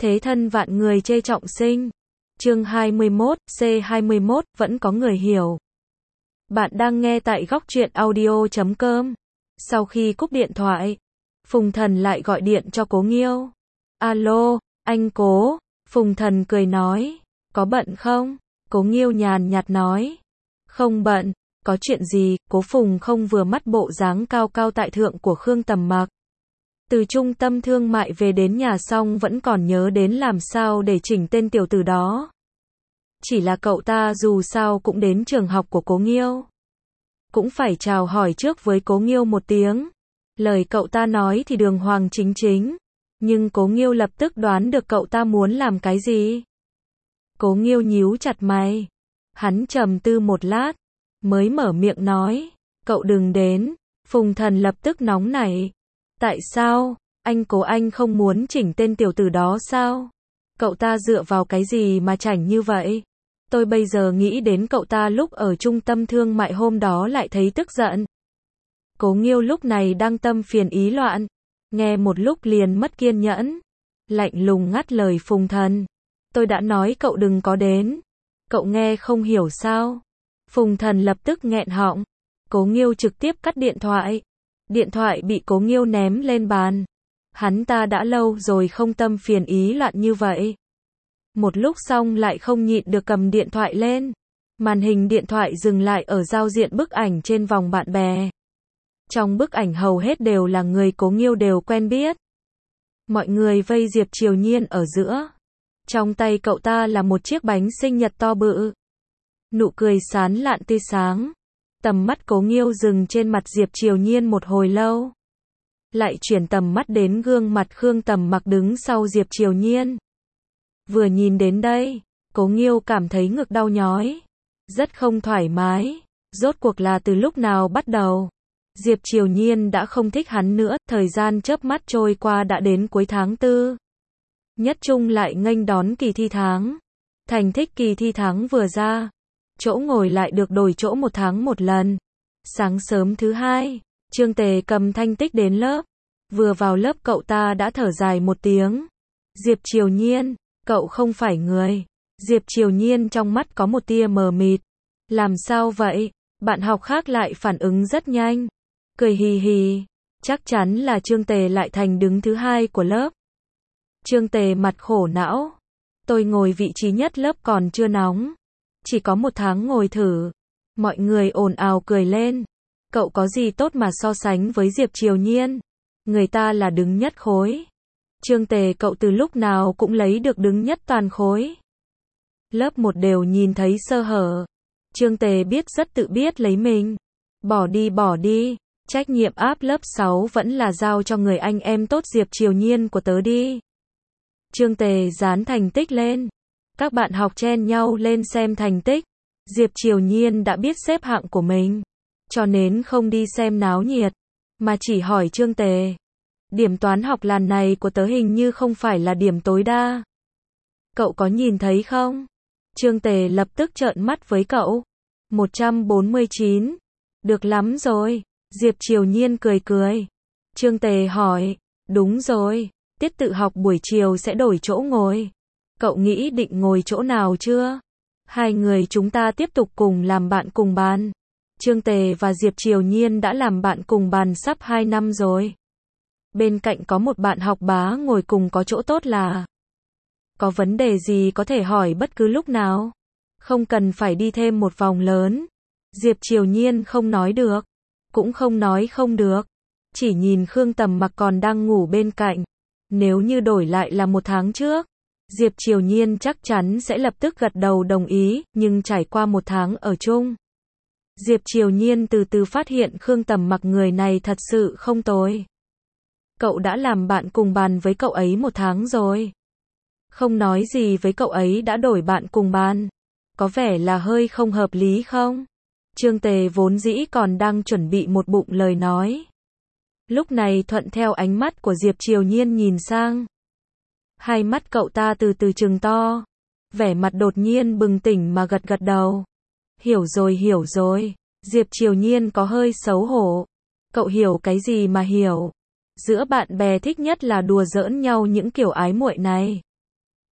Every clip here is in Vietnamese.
Thế thân vạn người chê trọng sinh. Chương 21, C21, vẫn có người hiểu. Bạn đang nghe tại góc truyện audio.com. Sau khi cúp điện thoại, Phùng Thần lại gọi điện cho Cố Nghiêu. Alo, anh Cố. Phùng Thần cười nói. Có bận không? Cố Nghiêu nhàn nhạt nói. Không bận. Có chuyện gì? Cố Phùng không vừa mắt bộ dáng cao cao tại thượng của Khương Tầm Mặc. Từ trung tâm thương mại về đến nhà xong vẫn còn nhớ đến làm sao để chỉnh tên tiểu tử đó. Chỉ là cậu ta dù sao cũng đến trường học của Cố Nghiêu. Cũng phải chào hỏi trước với Cố Nghiêu một tiếng. Lời cậu ta nói thì đường hoàng chính chính. Nhưng Cố Nghiêu lập tức đoán được cậu ta muốn làm cái gì. Cố Nghiêu nhíu chặt mày. Hắn trầm tư một lát, mới mở miệng nói. Cậu đừng đến. Phùng Thần lập tức nóng nảy. Tại sao? Anh Cố anh không muốn chỉnh tên tiểu tử đó sao? Cậu ta dựa vào cái gì mà chảnh như vậy? Tôi bây giờ nghĩ đến cậu ta lúc ở trung tâm thương mại hôm đó lại thấy tức giận. Cố Nghiêu lúc này đang tâm phiền ý loạn. Nghe một lúc liền mất kiên nhẫn. Lạnh lùng ngắt lời Phùng Thần. Tôi đã nói cậu đừng có đến. Cậu nghe không hiểu sao? Phùng Thần lập tức nghẹn họng. Cố Nghiêu trực tiếp cắt điện thoại. Điện thoại bị Cố Nghiêu ném lên bàn. Hắn ta đã lâu rồi không tâm phiền ý loạn như vậy. Một lúc xong lại không nhịn được cầm điện thoại lên. Màn hình điện thoại dừng lại ở giao diện bức ảnh trên vòng bạn bè. Trong bức ảnh hầu hết đều là người Cố Nghiêu đều quen biết. Mọi người vây Diệp Triều Nhiên ở giữa. Trong tay cậu ta là một chiếc bánh sinh nhật to bự. Nụ cười sán lạn tươi sáng. Tầm mắt Cố Nghiêu dừng trên mặt Diệp Triều Nhiên một hồi lâu. Lại chuyển tầm mắt đến gương mặt Khương Tầm Mặc đứng sau Diệp Triều Nhiên. Vừa nhìn đến đây, Cố Nghiêu cảm thấy ngực đau nhói. Rất không thoải mái. Rốt cuộc là từ lúc nào bắt đầu? Diệp Triều Nhiên đã không thích hắn nữa. Thời gian chớp mắt trôi qua đã đến cuối tháng 4. Nhất Trung lại nghênh đón kỳ thi tháng. Thành tích kỳ thi tháng vừa ra. Chỗ ngồi lại được đổi chỗ một tháng một lần. Sáng sớm thứ hai, Trương Tề cầm thanh tích đến lớp. Vừa vào lớp cậu ta đã thở dài một tiếng. Diệp Triều Nhiên, cậu không phải người. Diệp Triều Nhiên trong mắt có một tia mờ mịt. Làm sao vậy? Bạn học khác lại phản ứng rất nhanh. Cười hì hì. Chắc chắn là Trương Tề lại thành đứng thứ hai của lớp. Trương Tề mặt khổ não. Tôi ngồi vị trí nhất lớp còn chưa nóng. Chỉ có một tháng ngồi thử. Mọi người ồn ào cười lên. Cậu có gì tốt mà so sánh với Diệp Triều Nhiên? Người ta là đứng nhất khối. Trương Tề cậu từ lúc nào cũng lấy được đứng nhất toàn khối. Lớp 1 đều nhìn thấy sơ hở. Trương Tề biết rất tự biết lấy mình. Bỏ đi. Trách nhiệm áp lớp 6 vẫn là giao cho người anh em tốt Diệp Triều Nhiên của tớ đi. Trương Tề dán thành tích lên. Các bạn học chen nhau lên xem thành tích. Diệp Triều Nhiên đã biết xếp hạng của mình. Cho nên không đi xem náo nhiệt. Mà chỉ hỏi Trương Tề. Điểm toán học lần này của tớ hình như không phải là điểm tối đa. Cậu có nhìn thấy không? Trương Tề lập tức trợn mắt với cậu. 149. Được lắm rồi. Diệp Triều Nhiên cười. Trương Tề hỏi. Đúng rồi. Tiết tự học buổi chiều sẽ đổi chỗ ngồi. Cậu nghĩ định ngồi chỗ nào chưa? Hai người chúng ta tiếp tục cùng làm bạn cùng bàn. Trương Tề và Diệp Triều Nhiên đã làm bạn cùng bàn sắp 2 năm rồi. Bên cạnh có một bạn học bá ngồi cùng có chỗ tốt là. Có vấn đề gì có thể hỏi bất cứ lúc nào. Không cần phải đi thêm một vòng lớn. Diệp Triều Nhiên không nói được. Cũng không nói không được. Chỉ nhìn Khương Tầm Mặc còn đang ngủ bên cạnh. Nếu như đổi lại là một tháng trước. Diệp Triều Nhiên chắc chắn sẽ lập tức gật đầu đồng ý, nhưng trải qua một tháng ở chung. Diệp Triều Nhiên từ từ phát hiện Khương Tầm Mặc người này thật sự không tồi. Cậu đã làm bạn cùng bàn với cậu ấy một tháng rồi. Không nói gì với cậu ấy đã đổi bạn cùng bàn. Có vẻ là hơi không hợp lý không? Trương Tề vốn dĩ còn đang chuẩn bị một bụng lời nói. Lúc này thuận theo ánh mắt của Diệp Triều Nhiên nhìn sang. Hai mắt cậu ta từ từ trừng to. Vẻ mặt đột nhiên bừng tỉnh mà gật đầu. Hiểu rồi. Diệp Triều Nhiên có hơi xấu hổ. Cậu hiểu cái gì mà hiểu? Giữa bạn bè thích nhất là đùa giỡn nhau những kiểu ái muội này.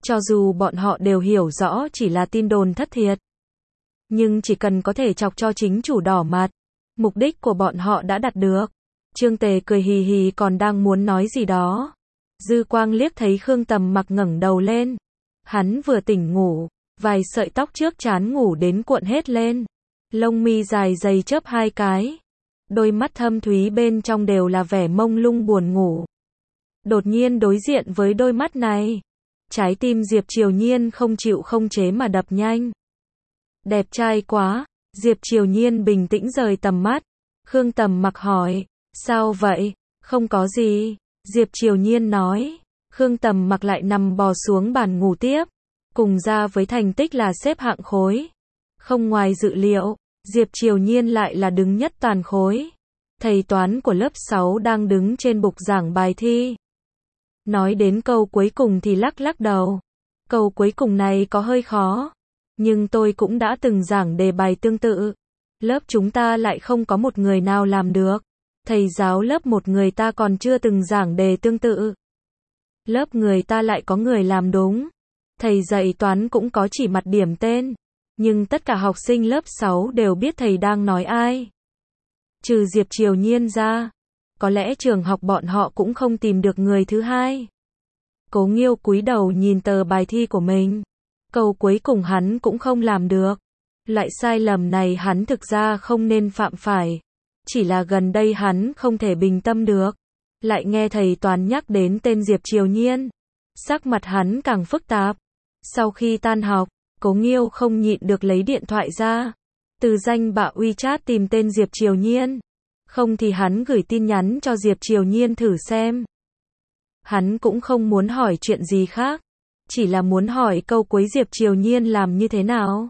Cho dù bọn họ đều hiểu rõ chỉ là tin đồn thất thiệt. Nhưng chỉ cần có thể chọc cho chính chủ đỏ mặt, mục đích của bọn họ đã đạt được. Trương Tề cười hì hì còn đang muốn nói gì đó. Dư quang liếc thấy Khương Tầm Mặc ngẩng đầu lên. Hắn vừa tỉnh ngủ, vài sợi tóc trước trán ngủ đến cuộn hết lên. Lông mi dài dày chớp hai cái. Đôi mắt thâm thúy bên trong đều là vẻ mông lung buồn ngủ. Đột nhiên đối diện với đôi mắt này, trái tim Diệp Triều Nhiên không chịu không chế mà đập nhanh. Đẹp trai quá, Diệp Triều Nhiên bình tĩnh rời tầm mắt. Khương Tầm Mặc hỏi, sao vậy? Không có gì, Diệp Triều Nhiên nói. Khương Tầm Mặc lại nằm bò xuống bàn ngủ tiếp. Cùng ra với thành tích là xếp hạng khối. Không ngoài dự liệu, Diệp Triều Nhiên lại là đứng nhất toàn khối. Thầy toán của lớp 6 đang đứng trên bục giảng bài thi. Nói đến câu cuối cùng thì lắc lắc đầu. Câu cuối cùng này có hơi khó. Nhưng tôi cũng đã từng giảng đề bài tương tự. Lớp chúng ta lại không có một người nào làm được. Thầy giáo lớp một người ta còn chưa từng giảng đề tương tự. Lớp người ta lại có người làm đúng. Thầy dạy toán cũng có chỉ mặt điểm tên. Nhưng tất cả học sinh lớp 6 đều biết thầy đang nói ai. Trừ Diệp Triều Nhiên ra. Có lẽ trường học bọn họ cũng không tìm được người thứ hai. Cố Nghiêu cúi đầu nhìn tờ bài thi của mình. Câu cuối cùng hắn cũng không làm được. Loại sai lầm này hắn thực ra không nên phạm phải. Chỉ là gần đây hắn không thể bình tâm được. Lại nghe thầy toán nhắc đến tên Diệp Triều Nhiên. Sắc mặt hắn càng phức tạp. Sau khi tan học, Cố Nghiêu không nhịn được lấy điện thoại ra. Từ danh bạ WeChat tìm tên Diệp Triều Nhiên. Không thì hắn gửi tin nhắn cho Diệp Triều Nhiên thử xem. Hắn cũng không muốn hỏi chuyện gì khác. Chỉ là muốn hỏi câu cuối Diệp Triều Nhiên làm như thế nào.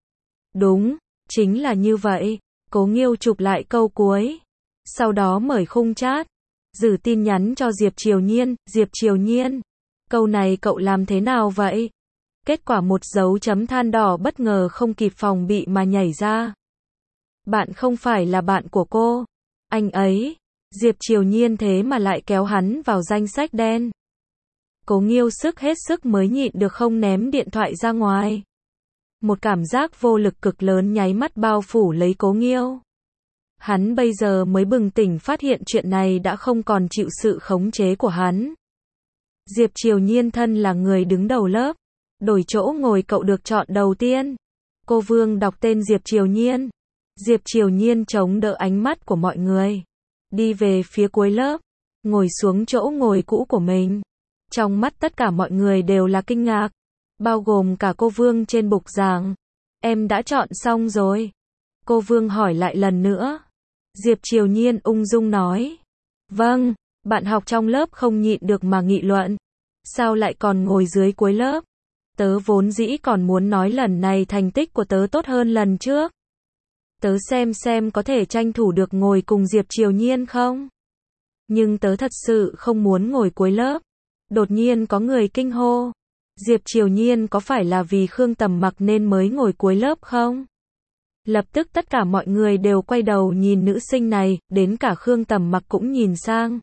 Đúng, chính là như vậy. Cố Nghiêu chụp lại câu cuối. Sau đó mở khung chat. Gửi tin nhắn cho Diệp Triều Nhiên. Diệp Triều Nhiên, câu này cậu làm thế nào vậy? Kết quả một dấu chấm than đỏ bất ngờ không kịp phòng bị mà nhảy ra. Bạn không phải là bạn của cô. Anh ấy. Diệp Triều Nhiên thế mà lại kéo hắn vào danh sách đen. Cố Nghiêu hết sức mới nhịn được không ném điện thoại ra ngoài. Một cảm giác vô lực cực lớn nháy mắt bao phủ lấy Cố Nghiêu. Hắn bây giờ mới bừng tỉnh phát hiện chuyện này đã không còn chịu sự khống chế của hắn. Diệp Triều Nhiên thân là người đứng đầu lớp. Đổi chỗ ngồi cậu được chọn đầu tiên. Cô Vương đọc tên Diệp Triều Nhiên. Diệp Triều Nhiên chống đỡ ánh mắt của mọi người. Đi về phía cuối lớp. Ngồi xuống chỗ ngồi cũ của mình. Trong mắt tất cả mọi người đều là kinh ngạc. Bao gồm cả cô Vương trên bục giảng. Em đã chọn xong rồi. Cô Vương hỏi lại lần nữa. Diệp Triều Nhiên ung dung nói. Vâng, bạn học trong lớp không nhịn được mà nghị luận. Sao lại còn ngồi dưới cuối lớp? Tớ vốn dĩ còn muốn nói lần này thành tích của tớ tốt hơn lần trước. Tớ xem có thể tranh thủ được ngồi cùng Diệp Triều Nhiên không? Nhưng tớ thật sự không muốn ngồi cuối lớp. Đột nhiên có người kinh hô. Diệp Triều Nhiên có phải là vì Khương Tầm Mặc nên mới ngồi cuối lớp không? Lập tức tất cả mọi người đều quay đầu nhìn nữ sinh này, đến cả Khương Tầm Mặc cũng nhìn sang.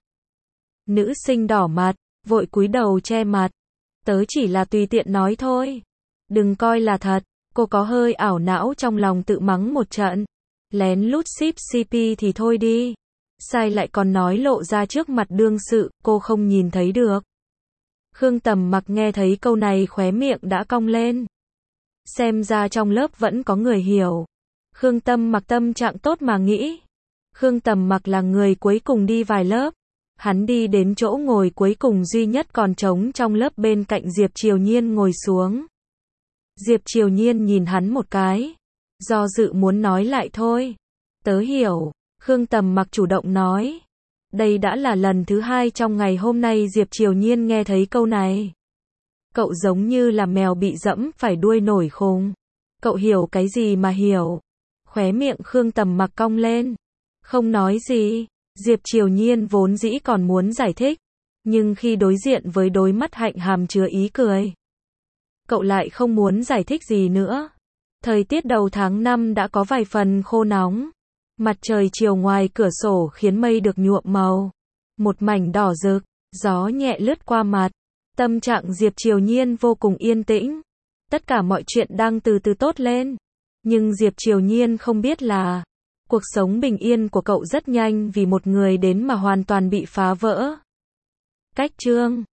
Nữ sinh đỏ mặt, vội cúi đầu che mặt. Tớ chỉ là tùy tiện nói thôi. Đừng coi là thật. Cô có hơi ảo não trong lòng tự mắng một trận. Lén lút ship CP thì thôi đi. Sai lại còn nói lộ ra trước mặt đương sự, cô không nhìn thấy được. Khương Tầm Mặc nghe thấy câu này khóe miệng đã cong lên. Xem ra trong lớp vẫn có người hiểu. Khương Tầm Mặc tâm trạng tốt mà nghĩ. Khương Tầm Mặc là người cuối cùng đi vài lớp. Hắn đi đến chỗ ngồi cuối cùng duy nhất còn trống trong lớp bên cạnh Diệp Triều Nhiên ngồi xuống. Diệp Triều Nhiên nhìn hắn một cái. Do dự muốn nói lại thôi. Tớ hiểu. Khương Tầm Mặc chủ động nói. Đây đã là lần thứ hai trong ngày hôm nay Diệp Triều Nhiên nghe thấy câu này. Cậu giống như là mèo bị dẫm phải đuôi nổi khùng. Cậu hiểu cái gì mà hiểu. Khóe miệng Khương Tầm Mặc cong lên. Không nói gì. Diệp Triều Nhiên vốn dĩ còn muốn giải thích. Nhưng khi đối diện với đôi mắt hạnh hàm chứa ý cười. Cậu lại không muốn giải thích gì nữa. Thời tiết đầu tháng 5 đã có vài phần khô nóng. Mặt trời chiều ngoài cửa sổ khiến mây được nhuộm màu. Một mảnh đỏ rực, gió nhẹ lướt qua mặt. Tâm trạng Diệp Triều Nhiên vô cùng yên tĩnh. Tất cả mọi chuyện đang từ từ tốt lên. Nhưng Diệp Triều Nhiên không biết là cuộc sống bình yên của cậu rất nhanh vì một người đến mà hoàn toàn bị phá vỡ. Cách chương